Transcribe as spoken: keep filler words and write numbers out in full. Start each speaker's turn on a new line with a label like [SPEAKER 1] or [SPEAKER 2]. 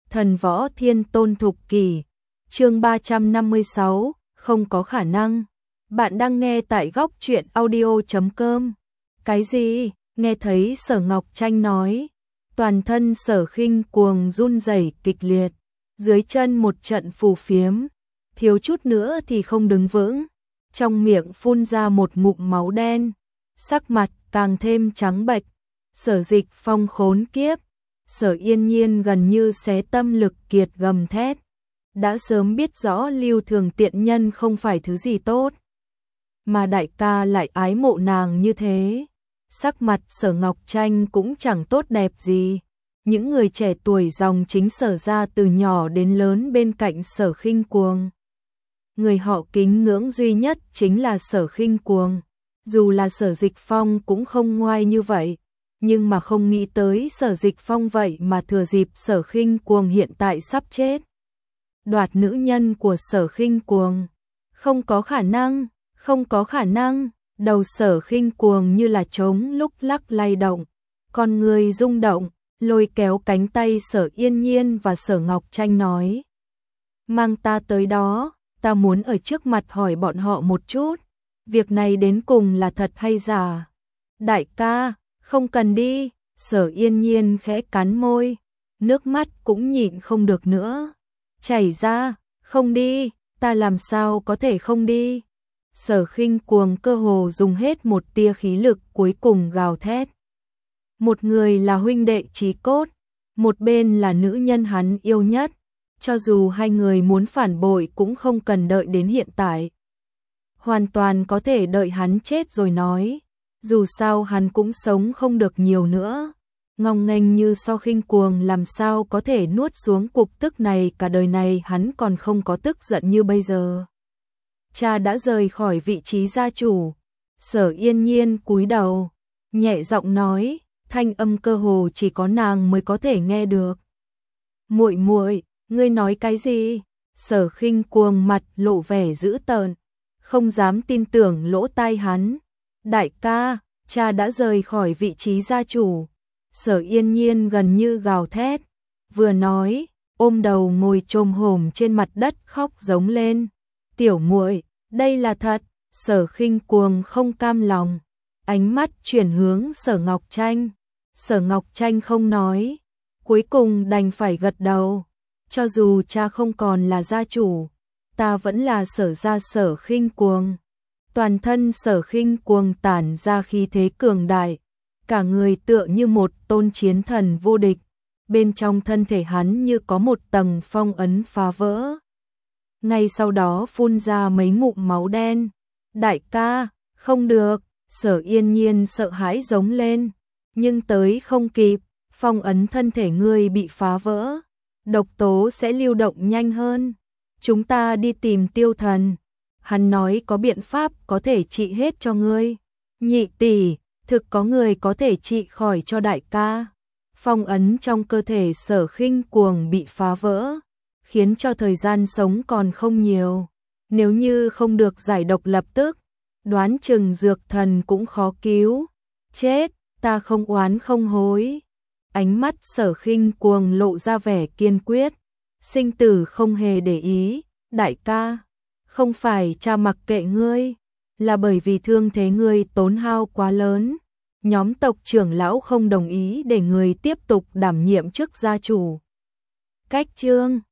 [SPEAKER 1] Thần võ thiên tôn thục kỷ, chương ba trăm năm mươi sáu, không có khả năng. Bạn đang nghe tại góc truyện audio chấm com. Cái gì? Nghe thấy Sở Ngọc Tranh nói, toàn thân Sở Khinh Cuồng run rẩy kịch liệt, dưới chân một trận phù phiếm, thiếu chút nữa thì không đứng vững, trong miệng phun ra một ngụm máu đen, sắc mặt càng thêm trắng bệch. Sở Dịch Phong khốn kiếp, Sở Yên Nhiên gần như xé tâm lực kiệt gầm thét, đã sớm biết rõ Lưu Thường tiện nhân không phải thứ gì tốt, mà đại ca lại ái mộ nàng như thế. Sắc mặt Sở Ngọc Tranh cũng chẳng tốt đẹp gì. Những người trẻ tuổi dòng chính Sở ra từ nhỏ đến lớn bên cạnh Sở Khinh Cuồng, người họ kính ngưỡng duy nhất chính là Sở Khinh Cuồng. Dù là Sở Dịch Phong cũng không ngoai như vậy, nhưng mà không nghĩ tới Sở Dịch Phong vậy mà thừa dịp Sở Khinh Cuồng hiện tại sắp chết, đoạt nữ nhân của Sở Khinh Cuồng. Không có khả năng, không có khả năng. Đầu Sở Khinh Cuồng như là trống lúc lắc lay động, con người rung động, lôi kéo cánh tay Sở Yên Nhiên và Sở Ngọc Tranh nói: mang ta tới đó, ta muốn ở trước mặt hỏi bọn họ một chút, việc này đến cùng là thật hay giả. Đại ca, không cần đi. Sở Yên Nhiên khẽ cắn môi, nước mắt cũng nhịn không được nữa chảy ra. Không đi, ta làm sao có thể không đi. Sở Khinh Cuồng cơ hồ dùng hết một tia khí lực cuối cùng gào thét. Một người là huynh đệ chí cốt, một bên là nữ nhân hắn yêu nhất, cho dù hai người muốn phản bội cũng không cần đợi đến hiện tại, hoàn toàn có thể đợi hắn chết rồi nói, dù sao hắn cũng sống không được nhiều nữa. Ngông nghênh như Sở Khinh Cuồng làm sao có thể nuốt xuống cục tức này, cả đời này hắn còn không có tức giận như bây giờ. Cha đã rời khỏi vị trí gia chủ. Sở Yên Nhiên cúi đầu, nhẹ giọng nói, thanh âm cơ hồ chỉ có nàng mới có thể nghe được. Muội muội, ngươi nói cái gì? Sở Khinh Cuồng mặt lộ vẻ dữ tợn, không dám tin tưởng lỗ tai hắn. Đại ca, cha đã rời khỏi vị trí gia chủ. Sở Yên Nhiên gần như gào thét, vừa nói, ôm đầu ngồi chồm hổm trên mặt đất khóc giống lên. Tiểu muội, đây là thật. Sở Khinh Cuồng không cam lòng, ánh mắt chuyển hướng Sở Ngọc Tranh. Sở Ngọc Tranh không nói, cuối cùng đành phải gật đầu. Cho dù cha không còn là gia chủ, ta vẫn là Sở gia Sở Khinh Cuồng. Toàn thân Sở Khinh Cuồng tản ra khí thế cường đại, cả người tựa như một tôn chiến thần vô địch, bên trong thân thể hắn như có một tầng phong ấn phá vỡ. Ngay sau đó phun ra mấy ngụm máu đen. Đại ca, không được. Sở Yên Nhiên sợ hãi giống lên, nhưng tới không kịp, phong ấn thân thể ngươi bị phá vỡ, độc tố sẽ lưu động nhanh hơn. Chúng ta đi tìm Tiêu Thần, hắn nói có biện pháp có thể trị hết cho ngươi. Nhị tỷ, thực có người có thể trị khỏi cho đại ca. Phong ấn trong cơ thể Sở Khinh Cuồng bị phá vỡ, khiến cho thời gian sống còn không nhiều. Nếu như không được giải độc lập tức, đoán chừng dược thần cũng khó cứu. Chết, ta không oán không hối. Ánh mắt Sở Khinh Cuồng lộ ra vẻ kiên quyết, sinh tử không hề để ý. Đại ca, không phải cha mặc kệ ngươi, là bởi vì thương thế ngươi tốn hao quá lớn. Nhóm tộc trưởng lão không đồng ý để người tiếp tục đảm nhiệm chức gia chủ. Cách chương